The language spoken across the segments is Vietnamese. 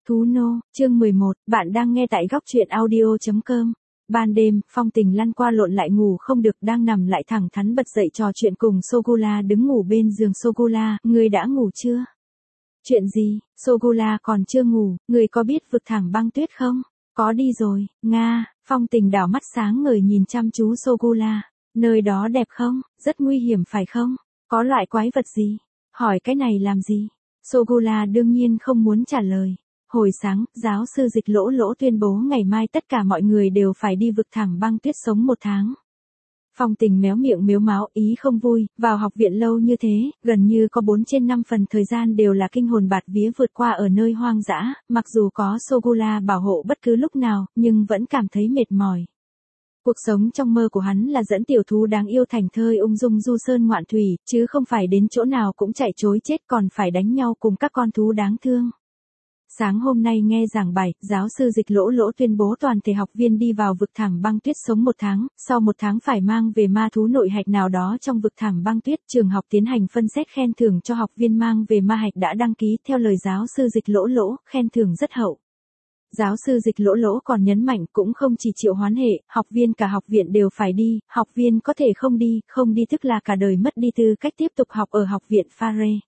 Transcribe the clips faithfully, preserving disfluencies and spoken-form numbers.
Thú nô, chương mười một, bạn đang nghe tại góc truyện audio.com. Ban đêm, Phong Tình lăn qua lộn lại ngủ không được, đang nằm lại thẳng thắn bật dậy trò chuyện cùng Sogula đứng ngủ bên giường. Sogula, ngươi đã ngủ chưa? Chuyện gì? Sogula còn chưa ngủ, ngươi có biết vực thẳm băng tuyết không? Có đi rồi, Nga. Phong Tình đảo mắt sáng ngời nhìn chăm chú Sogula. Nơi đó đẹp không? Rất nguy hiểm phải không? Có loại quái vật gì? Hỏi cái này làm gì? Sogula đương nhiên không muốn trả lời. Hồi sáng, giáo sư Dịch Lỗ Lỗ tuyên bố ngày mai tất cả mọi người đều phải đi vực thẳm băng tuyết sống một tháng. Phong Tình méo miệng mếu máo, ý không vui, vào học viện lâu như thế, gần như có bốn trên năm phần thời gian đều là kinh hồn bạt vía vượt qua ở nơi hoang dã, mặc dù có Sogula bảo hộ bất cứ lúc nào, nhưng vẫn cảm thấy mệt mỏi. Cuộc sống trong mơ của hắn là dẫn tiểu thú đáng yêu thành thơi ung dung du sơn ngoạn thủy, chứ không phải đến chỗ nào cũng chạy trối chết còn phải đánh nhau cùng các con thú đáng thương. Sáng hôm nay nghe giảng bài, giáo sư Dịch Lỗ Lỗ tuyên bố toàn thể học viên đi vào vực thẳm băng tuyết sống một tháng, sau một tháng phải mang về ma thú nội hạch nào đó trong vực thẳm băng tuyết. Trường học tiến hành phân xét khen thưởng cho học viên mang về ma hạch đã đăng ký. Theo lời giáo sư Dịch Lỗ Lỗ, khen thưởng rất hậu. Giáo sư Dịch Lỗ Lỗ còn nhấn mạnh cũng không chỉ triệu hoán hệ, học viên cả học viện đều phải đi, học viên có thể không đi, không đi tức là cả đời mất đi tư cách tiếp tục học ở học viện Phare.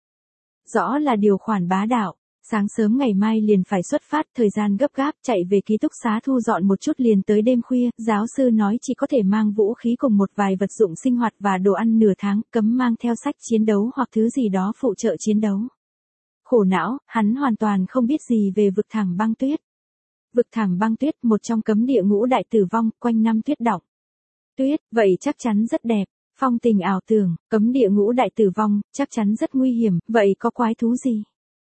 Rõ là điều khoản bá đạo. Sáng sớm ngày mai liền phải xuất phát, thời gian gấp gáp, chạy về ký túc xá thu dọn một chút liền tới đêm khuya. Giáo sư nói chỉ có thể mang vũ khí cùng một vài vật dụng sinh hoạt và đồ ăn nửa tháng, cấm mang theo sách chiến đấu hoặc thứ gì đó phụ trợ chiến đấu. Khổ não, hắn hoàn toàn không biết gì về vực thẳm băng tuyết. Vực thẳm băng tuyết, một trong cấm địa ngũ đại tử vong, quanh năm tuyết đọng. Tuyết, vậy chắc chắn rất đẹp. Phong Tình ảo tưởng, cấm địa ngũ đại tử vong, chắc chắn rất nguy hiểm, vậy có quái thú gì?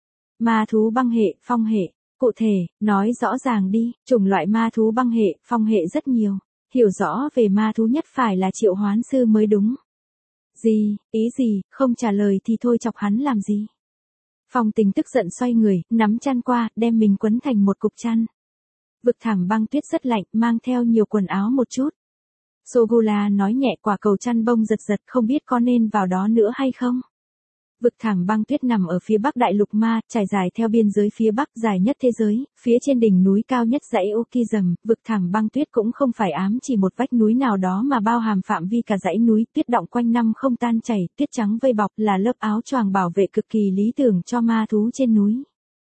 Ma thú băng hệ, phong hệ. Cụ thể, nói rõ ràng đi, chủng loại ma thú băng hệ, phong hệ rất nhiều. Hiểu rõ về ma thú nhất phải là triệu hoán sư mới đúng. Gì, ý gì, không trả lời thì thôi chọc hắn làm gì? Phong Tình tức giận xoay người, nắm chăn qua, đem mình quấn thành một cục chăn. Vực thẳm băng tuyết rất lạnh, mang theo nhiều quần áo một chút. Sogula nói nhẹ, quả cầu chăn bông giật giật, không biết có nên vào đó nữa hay không? Vực thẳm băng tuyết nằm ở phía bắc đại lục ma, trải dài theo biên giới phía bắc dài nhất thế giới, phía trên đỉnh núi cao nhất dãy Okizum. Vực thẳm băng tuyết cũng không phải ám chỉ một vách núi nào đó mà bao hàm phạm vi cả dãy núi, tuyết đọng quanh năm không tan chảy, tuyết trắng vây bọc là lớp áo choàng bảo vệ cực kỳ lý tưởng cho ma thú trên núi.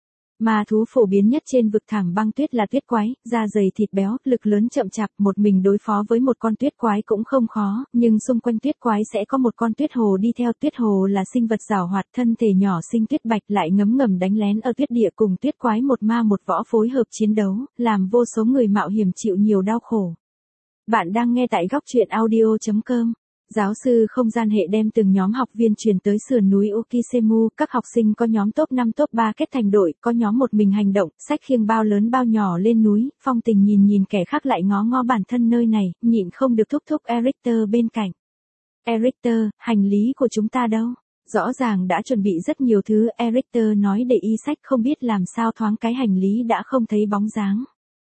Ma thú phổ biến nhất trên vực thẳm băng tuyết là tuyết quái, da dày thịt béo, lực lớn chậm chạp, một mình đối phó với một con tuyết quái cũng không khó, nhưng xung quanh tuyết quái sẽ có một con tuyết hồ đi theo. Tuyết hồ là sinh vật giảo hoạt, thân thể nhỏ xinh tuyết bạch, lại ngấm ngầm đánh lén ở tuyết địa, cùng tuyết quái một ma một võ phối hợp chiến đấu, làm vô số người mạo hiểm chịu nhiều đau khổ. Bạn đang nghe tại góc truyện audio.com. Giáo sư không gian hệ đem từng nhóm học viên truyền tới sườn núi Okisemu, các học sinh có nhóm top năm top ba kết thành đội, có nhóm một mình hành động, xách khiêng bao lớn bao nhỏ lên núi. Phong Tình nhìn nhìn kẻ khác lại ngó ngó bản thân nơi này, nhịn không được thúc thúc Erichter bên cạnh. Erichter, hành lý của chúng ta đâu? Rõ ràng đã chuẩn bị rất nhiều thứ, Erichter nói để y sách, không biết làm sao thoáng cái hành lý đã không thấy bóng dáng.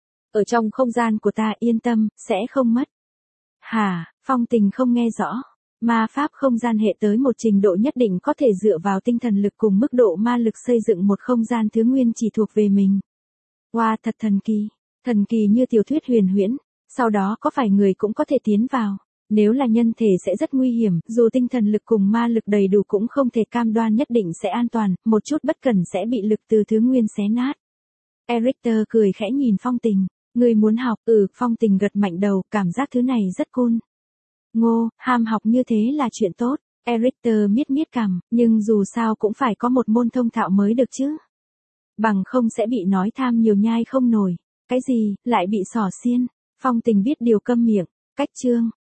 Ở trong không gian của ta, yên tâm, sẽ không mất. Hả, Phong Tình không nghe rõ. Ma pháp không gian hệ tới một trình độ nhất định có thể dựa vào tinh thần lực cùng mức độ ma lực xây dựng một không gian thứ nguyên chỉ thuộc về mình. Wow, thật thần kỳ. Thần kỳ như tiểu thuyết huyền huyễn. Sau đó có phải người cũng có thể tiến vào. Nếu là nhân thể sẽ rất nguy hiểm, dù tinh thần lực cùng ma lực đầy đủ cũng không thể cam đoan nhất định sẽ an toàn, một chút bất cẩn sẽ bị lực từ thứ nguyên xé nát. Erichter cười khẽ nhìn Phong Tình. Người muốn học? Ừ, Phong Tình gật mạnh đầu, cảm giác thứ này rất cool. Ngô, ham học như thế là chuyện tốt. Erichter miết miết cằm, nhưng dù sao cũng phải có một môn thông thạo mới được chứ. Bằng không sẽ bị nói tham nhiều nhai không nổi. Cái gì, lại bị xỏ xiên. Phong Tình biết điều câm miệng. Cách chương.